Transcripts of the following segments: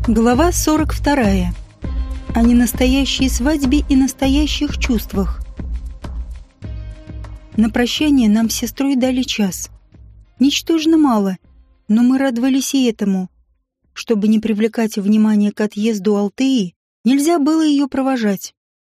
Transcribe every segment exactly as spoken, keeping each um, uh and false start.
Глава сорок вторая. О ненастоящей свадьбе и настоящих чувствах. На прощание нам с сестрой дали час. Ничтожно мало, но мы радовались и этому. Чтобы не привлекать внимание к отъезду Алтеи, нельзя было ее провожать.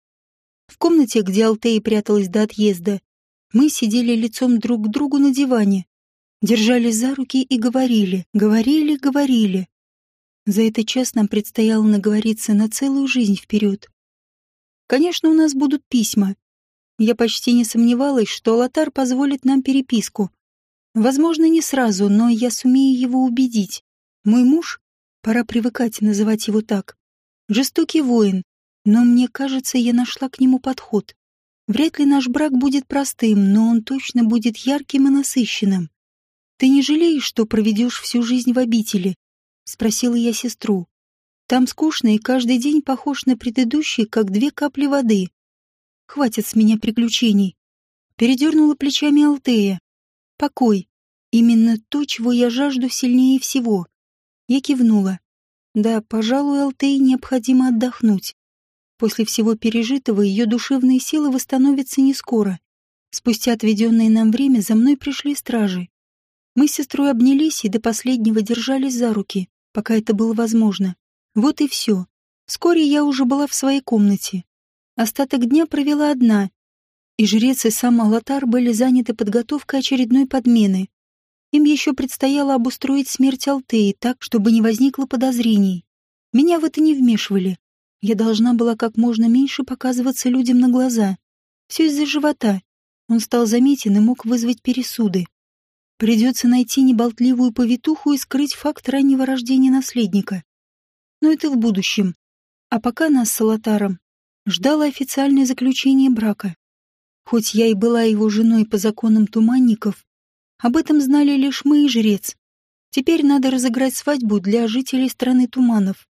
В комнате, где Алтея пряталась до отъезда, мы сидели лицом друг к другу на диване, держались за руки и говорили, говорили, говорили. За этот час нам предстояло наговориться на целую жизнь вперед. Конечно, у нас будут письма. Я почти не сомневалась, что Алатар позволит нам переписку. Возможно, не сразу, но я сумею его убедить. Мой муж, пора привыкать называть его так, жестокий воин, но мне кажется, я нашла к нему подход. Вряд ли наш брак будет простым, но он точно будет ярким и насыщенным. Ты не жалеешь, что проведешь всю жизнь в обители? — спросила я сестру. «Там скучно, и каждый день похож на предыдущий, как две капли воды. Хватит с меня приключений». Передернула плечами Алтея. «Покой. Именно то, чего я жажду сильнее всего». Я кивнула. Да, пожалуй, Алтее необходимо отдохнуть. После всего пережитого ее душевные силы восстановятся не скоро. Спустя отведенное нам время за мной пришли стражи. Мы с сестрой обнялись и до последнего держались за руки, пока это было возможно. Вот и все. Вскоре я уже была в своей комнате. Остаток дня провела одна, и жрец и сам Алатар были заняты подготовкой очередной подмены. Им еще предстояло обустроить смерть Алтеи так, чтобы не возникло подозрений. Меня в это не вмешивали. Я должна была как можно меньше показываться людям на глаза. Все из-за живота. Он стал заметен и мог вызвать пересуды. Придется найти неболтливую повитуху и скрыть факт раннего рождения наследника. Но это в будущем. А пока нас с Алатаром ждало официальное заключение брака. Хоть я и была его женой по законам туманников, об этом знали лишь мы и жрец. Теперь надо разыграть свадьбу для жителей страны туманов.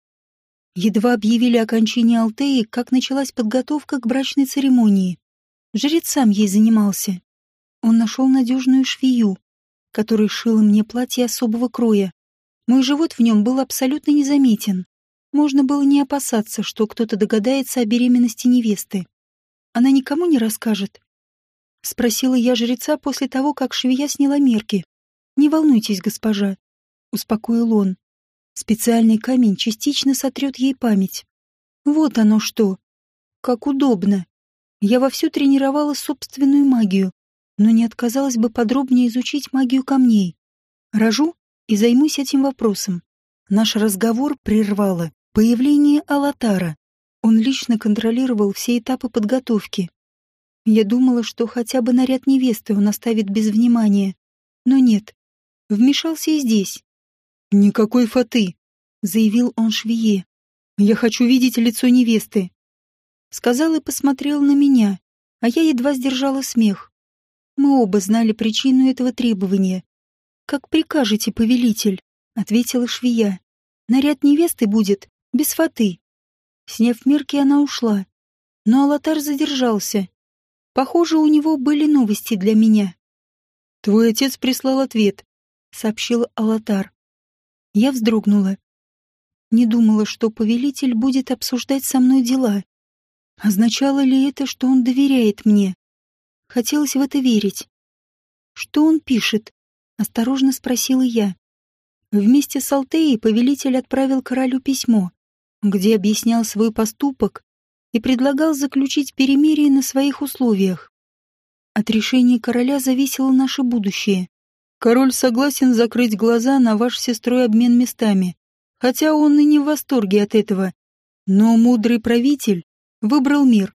Едва объявили окончание Алтеи, как началась подготовка к брачной церемонии. Жрец сам ей занимался. Он нашел надежную швею, который шила мне платье особого кроя. Мой живот в нем был абсолютно незаметен. Можно было не опасаться, что кто-то догадается о беременности невесты. Она никому не расскажет? Спросила я жреца после того, как швея сняла мерки. «Не волнуйтесь, госпожа», — успокоил он. «Специальный камень частично сотрет ей память». Вот оно что. Как удобно. Я вовсю тренировала собственную магию, но не отказалась бы подробнее изучить магию камней. Рожу и займусь этим вопросом. Наш разговор прервало появление Алатара. Он лично контролировал все этапы подготовки. Я думала, что хотя бы наряд невесты он оставит без внимания. Но нет. Вмешался и здесь. «Никакой фаты», — заявил он швее. «Я хочу видеть лицо невесты». Сказал и посмотрел на меня, а я едва сдержала смех. Мы оба знали причину этого требования. «Как прикажете, повелитель», — ответила швея. «Наряд невесты будет без фаты». Сняв мерки, она ушла. Но Алатар задержался. Похоже, у него были новости для меня. «Твой отец прислал ответ», — сообщил Алатар. Я вздрогнула. Не думала, что повелитель будет обсуждать со мной дела. Означало ли это, что он доверяет мне? Хотелось в это верить. «Что он пишет?» — осторожно спросила я. Вместе с Алтеей повелитель отправил королю письмо, где объяснял свой поступок и предлагал заключить перемирие на своих условиях. От решения короля зависело наше будущее. Король согласен закрыть глаза на ваш с сестрой обмен местами, хотя он и не в восторге от этого. Но мудрый правитель выбрал мир.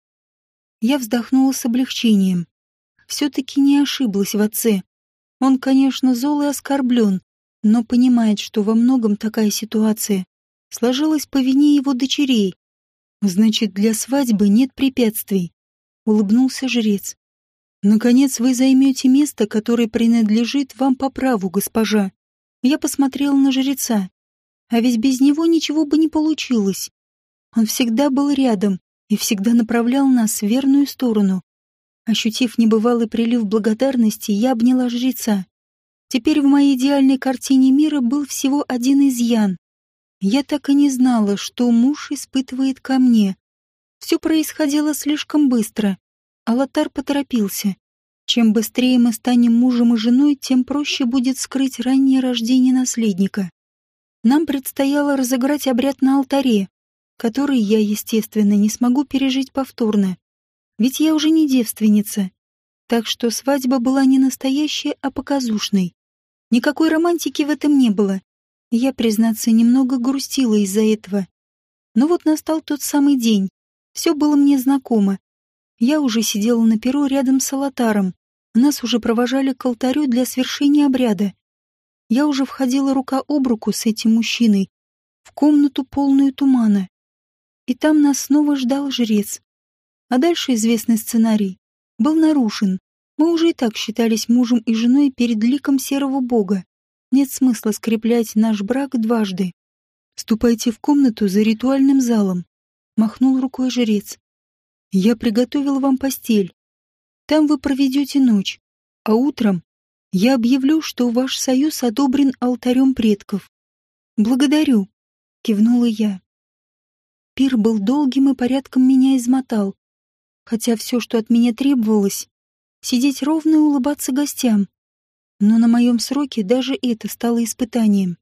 Я вздохнула с облегчением. Все-таки не ошиблась в отце. Он, конечно, зол и оскорблен, но понимает, что во многом такая ситуация сложилась по вине его дочерей. «Значит, для свадьбы нет препятствий», — улыбнулся жрец. «Наконец вы займете место, которое принадлежит вам по праву, госпожа». Я посмотрела на жреца. А ведь без него ничего бы не получилось. Он всегда был рядом и всегда направлял нас в верную сторону. Ощутив небывалый прилив благодарности, я обняла жреца. Теперь в моей идеальной картине мира был всего один изъян. Я так и не знала, что муж испытывает ко мне. Все происходило слишком быстро. Алатар поторопился. Чем быстрее мы станем мужем и женой, тем проще будет скрыть раннее рождение наследника. Нам предстояло разыграть обряд на алтаре, который я, естественно, не смогу пережить повторно. Ведь я уже не девственница. Так что свадьба была не настоящая, а показушной. Никакой романтики в этом не было. Я, признаться, немного грустила из-за этого. Но вот настал тот самый день. Все было мне знакомо. Я уже сидела на перу рядом с Алатаром. Нас уже провожали к алтарю для свершения обряда. Я уже входила рука об руку с этим мужчиной в комнату, полную тумана. И там нас снова ждал жрец. А дальше известный сценарий был нарушен. Мы уже и так считались мужем и женой перед ликом серого бога. Нет смысла скреплять наш брак дважды. «Ступайте в комнату за ритуальным залом», — махнул рукой жрец. «Я приготовил вам постель. Там вы проведете ночь, а утром я объявлю, что ваш союз одобрен алтарем предков». «Благодарю», — кивнула я. Пир был долгим и порядком меня измотал. Хотя все, что от меня требовалось, сидеть ровно и улыбаться гостям. Но на моем сроке даже это стало испытанием.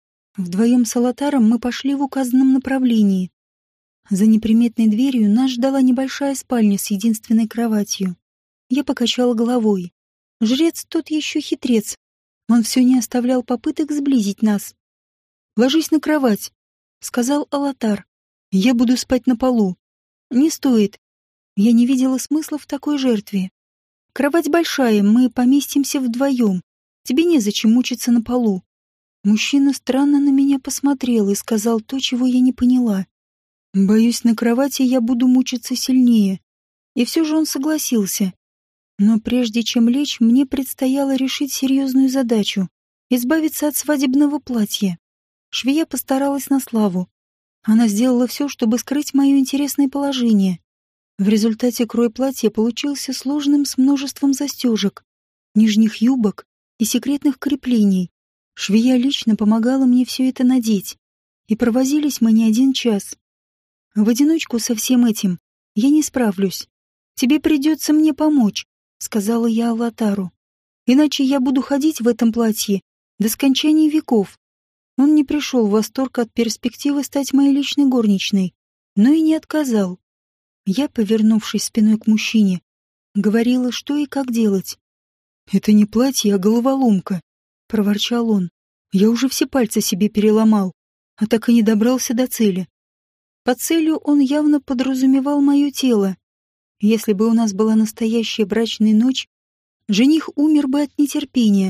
Вдвоем с Алатаром мы пошли в указанном направлении. За неприметной дверью нас ждала небольшая спальня с единственной кроватью. Я покачала головой. Жрец тот еще хитрец. Он все не оставлял попыток сблизить нас. «Ложись на кровать», — сказал Алатар. «Я буду спать на полу». «Не стоит. Я не видела смысла в такой жертве. Кровать большая, мы поместимся вдвоем. Тебе незачем мучиться на полу». Мужчина странно на меня посмотрел и сказал то, чего я не поняла. «Боюсь, на кровати я буду мучиться сильнее». И все же он согласился. Но прежде чем лечь, мне предстояло решить серьезную задачу — избавиться от свадебного платья. Швея постаралась на славу. Она сделала все, чтобы скрыть мое интересное положение. В результате крой платья получился сложным с множеством застежек, нижних юбок и секретных креплений. Швея лично помогала мне все это надеть, и провозились мы не один час. В одиночку со всем этим я не справлюсь. Тебе придется мне помочь, — сказала я Алатару. «Иначе я буду ходить в этом платье до скончания веков». Он не пришел в восторг от перспективы стать моей личной горничной, но и не отказал. Я, повернувшись спиной к мужчине, говорила, что и как делать. «Это не платье, а головоломка», — проворчал он. «Я уже все пальцы себе переломал, а так и не добрался до цели». Под целью он явно подразумевал мое тело. Если бы у нас была настоящая брачная ночь, жених умер бы от нетерпения.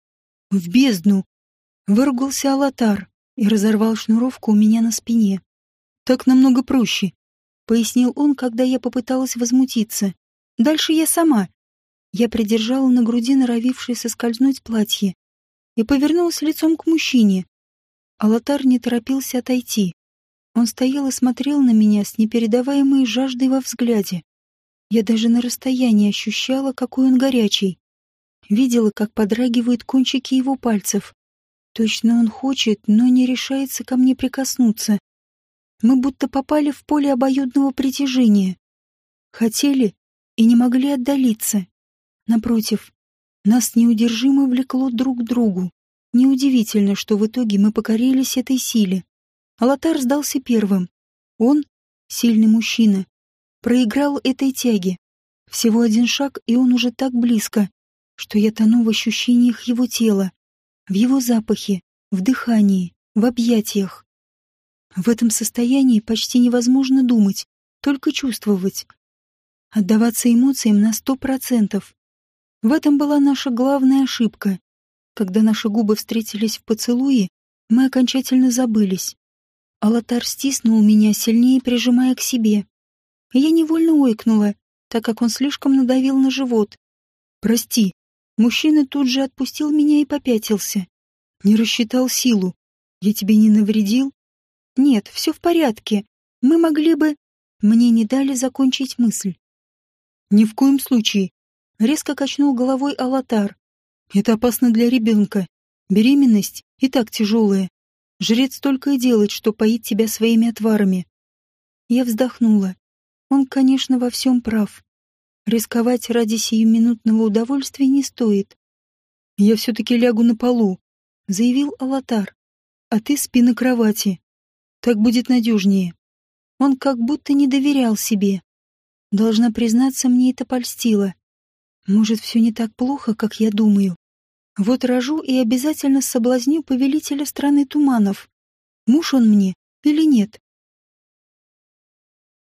«В бездну!» — выругался Алатар и разорвал шнуровку у меня на спине. «Так намного проще», — пояснил он, когда я попыталась возмутиться. «Дальше я сама». Я придержала на груди норовившее соскользнуть платье и повернулась лицом к мужчине. Алатар не торопился отойти. Он стоял и смотрел на меня с непередаваемой жаждой во взгляде. Я даже на расстоянии ощущала, какой он горячий. Видела, как подрагивают кончики его пальцев. Точно он хочет, но не решается ко мне прикоснуться. Мы будто попали в поле обоюдного притяжения. Хотели и не могли отдалиться. Напротив, нас неудержимо влекло друг к другу. Неудивительно, что в итоге мы покорились этой силе. Алатар сдался первым. Он, сильный мужчина, проиграл этой тяге. Всего один шаг, и он уже так близко, что я тону в ощущениях его тела, в его запахе, в дыхании, в объятиях. В этом состоянии почти невозможно думать, только чувствовать. Отдаваться эмоциям на сто процентов. В этом была наша главная ошибка. Когда наши губы встретились в поцелуе, мы окончательно забылись. Алатар стиснул меня, сильнее прижимая к себе. Я невольно ойкнула, так как он слишком надавил на живот. «Прости». Мужчина тут же отпустил меня и попятился. «Не рассчитал силу. Я тебе не навредил?» «Нет, все в порядке. Мы могли бы...» Мне не дали закончить мысль. «Ни в коем случае», — резко качнул головой Алатар. «Это опасно для ребенка. Беременность и так тяжелая. Жрец только и делает, что поит тебя своими отварами. Я вздохнула. Он, конечно, во всем прав. Рисковать ради сиюминутного удовольствия не стоит. «Я все-таки лягу на полу», — заявил Алатар. «А ты спи на кровати. Так будет надежнее». Он как будто не доверял себе. Должна признаться, мне это польстило. Может, все не так плохо, как я думаю. Вот рожу и обязательно соблазню повелителя страны туманов. Муж он мне или нет?